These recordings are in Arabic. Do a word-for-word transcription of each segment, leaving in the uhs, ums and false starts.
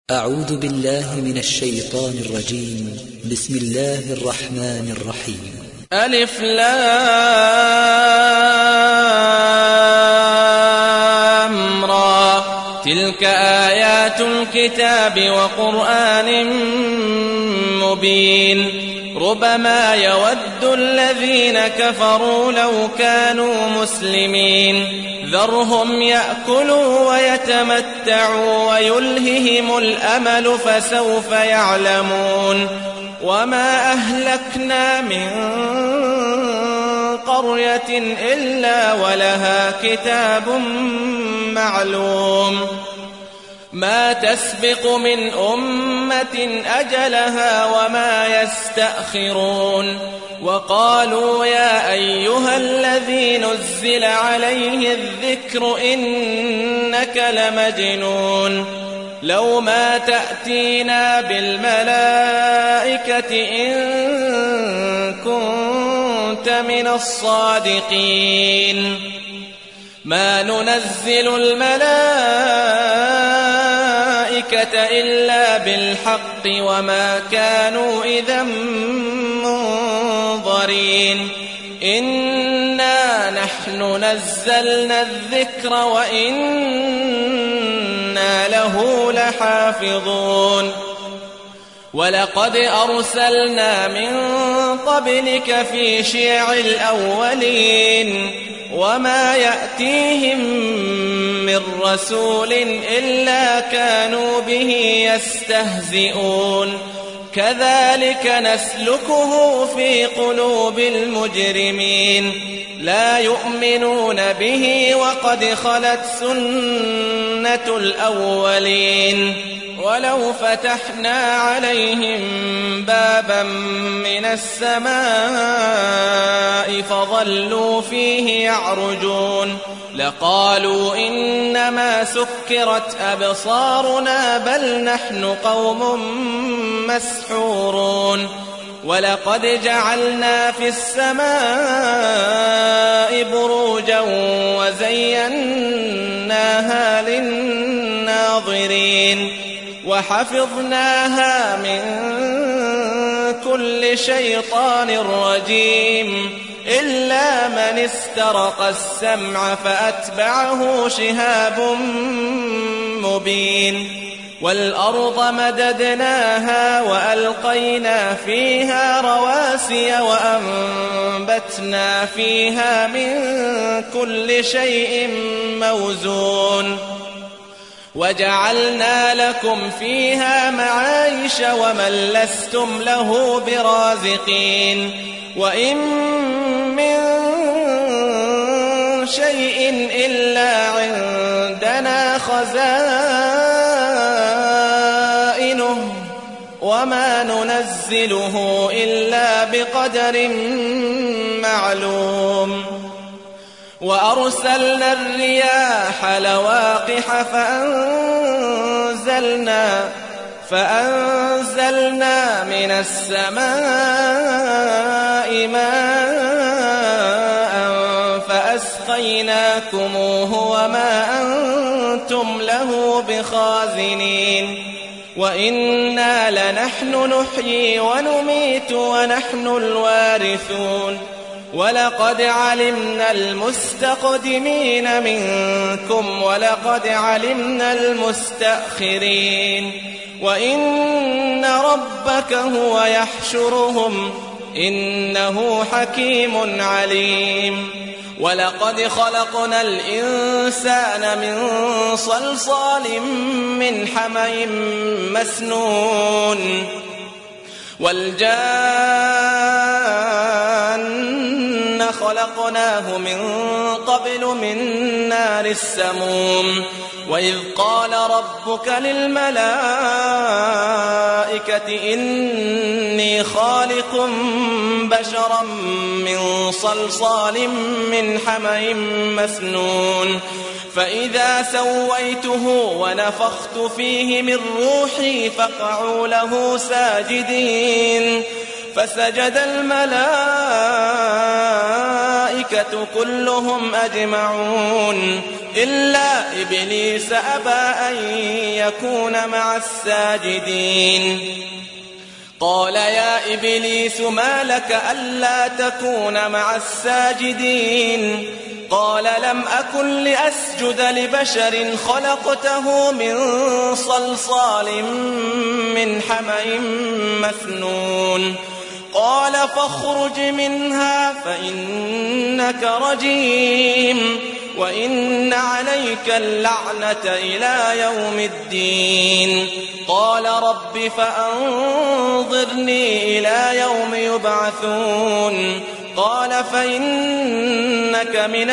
أعوذ بالله من الشيطان الرجيم. بسم الله الرحمن الرحيم. ألف لام را تلك آيات الكتاب وقرآن مبين ربما يود الذين كفروا لو كانوا مسلمين ذرهم يأكلوا ويتمتعوا ويلههم الأمل فسوف يعلمون وما أهلكنا من قرية إلا ولها كتاب معلوم ما تسبق من أمة أجلها وما يستأخرون وقالوا يا أيها الذي نزل عليه الذكر إنك لمجنون لو ما تأتينا بالملائكة إن كنت من الصادقين ما ننزل الملائكة إلا بالحق وما كانوا إذا منظرين إنا نحن نزلنا الذكر وإنا له لحافظون ولقد أرسلنا من قبلك في شيع الأولين وما يأتيهم من رسول إلا كانوا به يستهزئون كذلك نسلكه في قلوب المجرمين لا يؤمنون به وقد خلت سنة الأولين ولو فتحنا عليهم بابا من السماء فظلوا فيه يعرجون لقالوا إنما سكرت أبصارنا بل نحن قوم مسحورون ولقد جعلنا في السماء بروجا وزيناها للناظرين وحفظناها من كل شيطان رجيم إلا من استرق السمع فأتبعه شهاب مبين والأرض مددناها وألقينا فيها رواسي وأنبتنا فيها من كل شيء موزون وجعلنا لكم فيها معايش ومن لستم له برازقين وإن من شيء إلا عندنا خزائنه وما ننزله إلا بقدر معلوم وأرسلنا الرياح لواقح فأنزلنا فأنزلنا من السماء ماء فأسقيناكموه وما أنتم له بخازنين وإنا لنحن نحيي ونميت ونحن الوارثون ولقد علمنا المستقدمين منكم ولقد علمنا المستأخرين وإن ربك هو يحشرهم إنه حكيم عليم ولقد خلقنا الإنسان من صلصال من حمأ مسنون والجان خلقناه من قبل من نار السموم وإذ قال ربك للملائكة إني خالق بشرا من صلصال من حمأ مسنون فإذا سويته ونفخت فيه من روحي فقعوا له ساجدين فسجد الملائكة والملائكة كلهم أجمعون إلا إبليس أبى أن يكون مع الساجدين. قال يا إبليس ما لك ألا تكون مع الساجدين؟ قال لم أكن لأسجد لبشر خلقته من صلصال من حمأ مسنون. قال فاخرج منها فإنك رجيم وإن عليك اللعنة إلى يوم الدين. قال رب فأنظرني إلى يوم يبعثون. قال فإنك من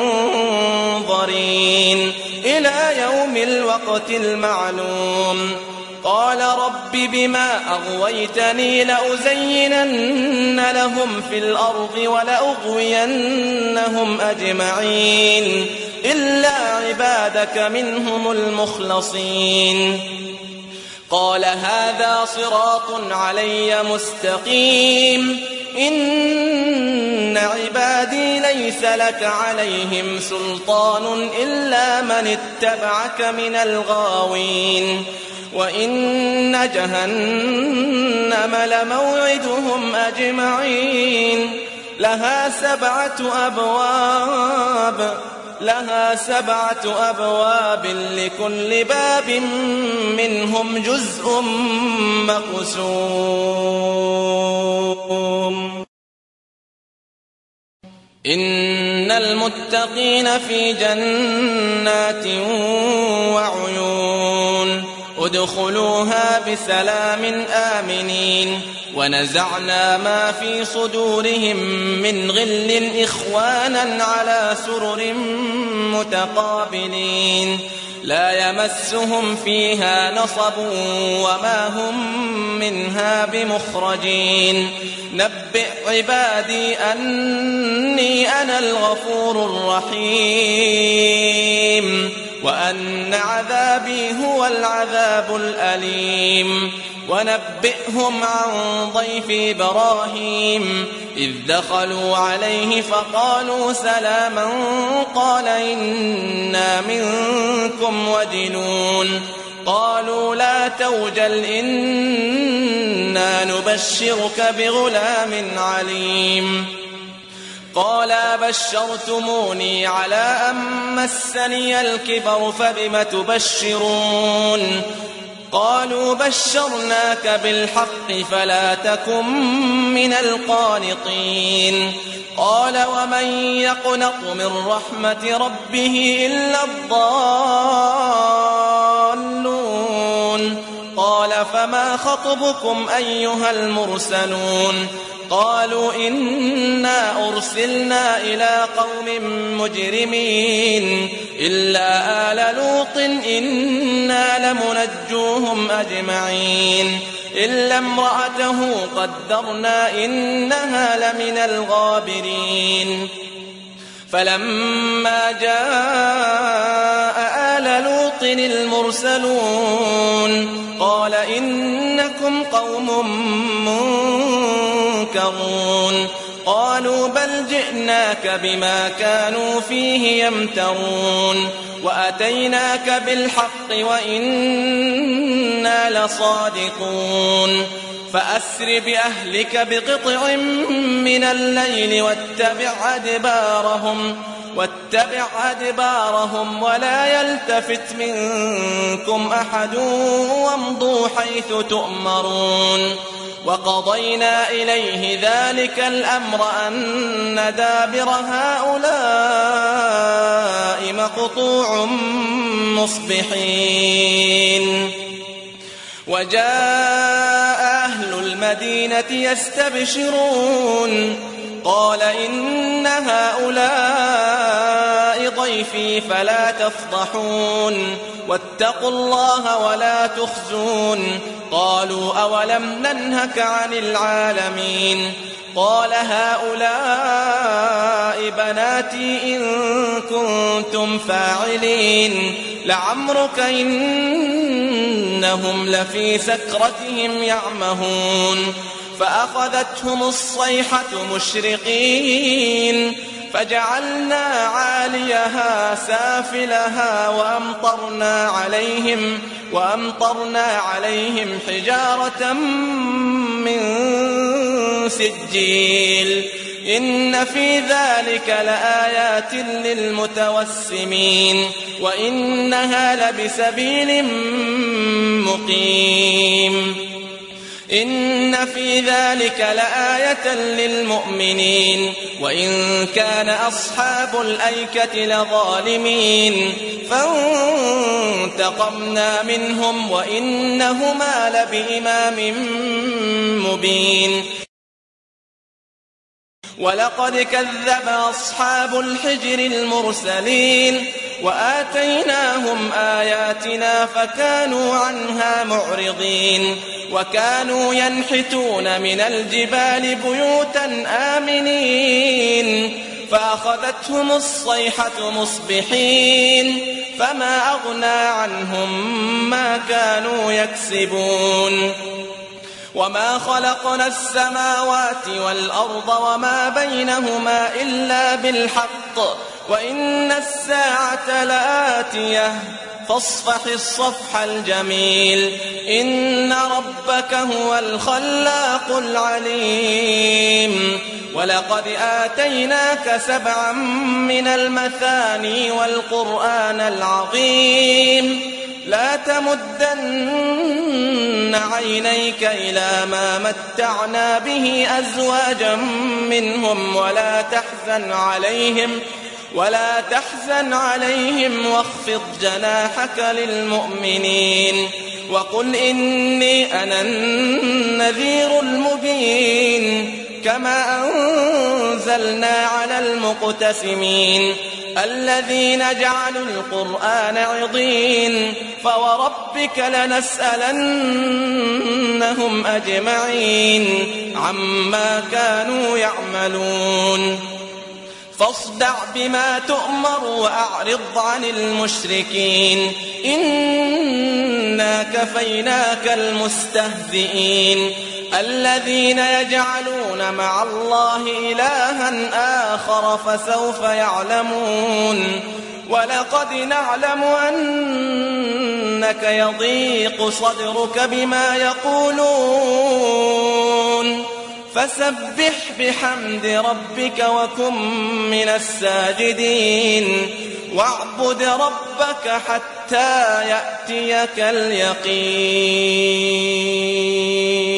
المنظرين إلى يوم الوقت المعلوم. قال رب بما أغويتني لأزينن لهم في الأرض ولأغوينهم أجمعين إلا عبادك منهم المخلصين. قال هذا صراط علي مستقيم إن عبادي ليس لك عليهم سلطان إلا من اتبعك من الغاوين. وإن جهنم لموعدهم أجمعين لها سبعة أبواب لها سبعة أبواب لكل باب منهم جزء مقسوم. إن المتقين في جنات وعيون ادخلوها بسلام آمنين. ونزعنا ما في صدورهم من غل إخوانا على سرر متقابلين لا يمسهم فيها نصب وما هم منها بمخرجين. نبئ عبادي أني أنا الغفور الرحيم وأن عذابي هو العذاب الأليم. ونبئهم عن ضيف إبراهيم إذ دخلوا عليه فقالوا سلاما قال إنا منكم وجلون. قالوا لا توجل إنا نبشرك بغلام عليم. قال بشرتموني على أن مسني الكبر فبم تبشرون؟ قالوا بشرناك بالحق فلا تكن من القانطين. قال ومن يقنط من رحمة ربه إلا الضالون. قال فما خطبكم أيها المرسلون؟ قالوا إنا أرسلنا إلى قوم مجرمين إلا آل لوط إنا لمنجوهم أجمعين إلا امرأته قدرنا إنها لمن الغابرين. فلما جاء آل لوط المرسلون قال إنكم قوم منكرون. قالوا بل جئناك بما كانوا فيه يمترون وأتيناك بالحق وإنا لصادقون. فأسر بأهلك بقطع من الليل واتبع أدبارهم واتبع أدبارهم ولا يلتفت منكم أحد وامضوا حيث تؤمرون. وقضينا إليه ذلك الأمر أن دابر هؤلاء مقطوع مصبحين. وجاء أهل المدينة يستبشرون قال إن هؤلاء ضيفي فلا تفضحون واتقوا الله ولا تخزون. قالوا أولم ننهك عن العالمين؟ قال هؤلاء بناتي إن كنتم فاعلين لعمرك إنهم لفي سكرتهم يعمهون. فأخذتهم الصيحة مشرقين فجعلنا عاليها سافلها وأمطرنا عليهم وأمطرنا عليهم حجارة من سجيل إن في ذلك لآيات للمتوسمين وإنها لبسبيل مقيم إن في ذلك لآية للمؤمنين وإن كان أصحاب الأيكة لظالمين فانتقمنا منهم وإنهما لبإمام مبين ولقد كذب أصحاب الحجر المرسلين وآتيناهم آياتنا فكانوا عنها معرضين وكانوا ينحتون من الجبال بيوتا آمنين فأخذتهم الصيحة مصبحين فما أغنى عنهم ما كانوا يكسبون وما خلقنا السماوات والأرض وما بينهما إلا بالحق وإن الساعة لآتية فاصفح الصفح الجميل إن ربك هو الخلاق العليم ولقد آتيناك سبعا من المثاني والقرآن العظيم لا تمدن عينيك إلى ما متعنا به أزواجا منهم ولا تحزن عليهم ولا تحزن عليهم واخفض جناحك للمؤمنين وقل إني أنا النذير المبين كما أنزلنا على المقتسمين الذين جعلوا القرآن عضين فوربك لنسألنهم أجمعين عما كانوا يعملون فاصدع بما تؤمر وأعرض عن المشركين إنا كفيناك المستهزئين الذين يجعلون مع الله إلها آخر فسوف يعلمون ولقد نعلم أنك يضيق صدرك بما يقولون فسبح بحمد ربك وكن من الساجدين واعبد ربك حتى يأتيك اليقين.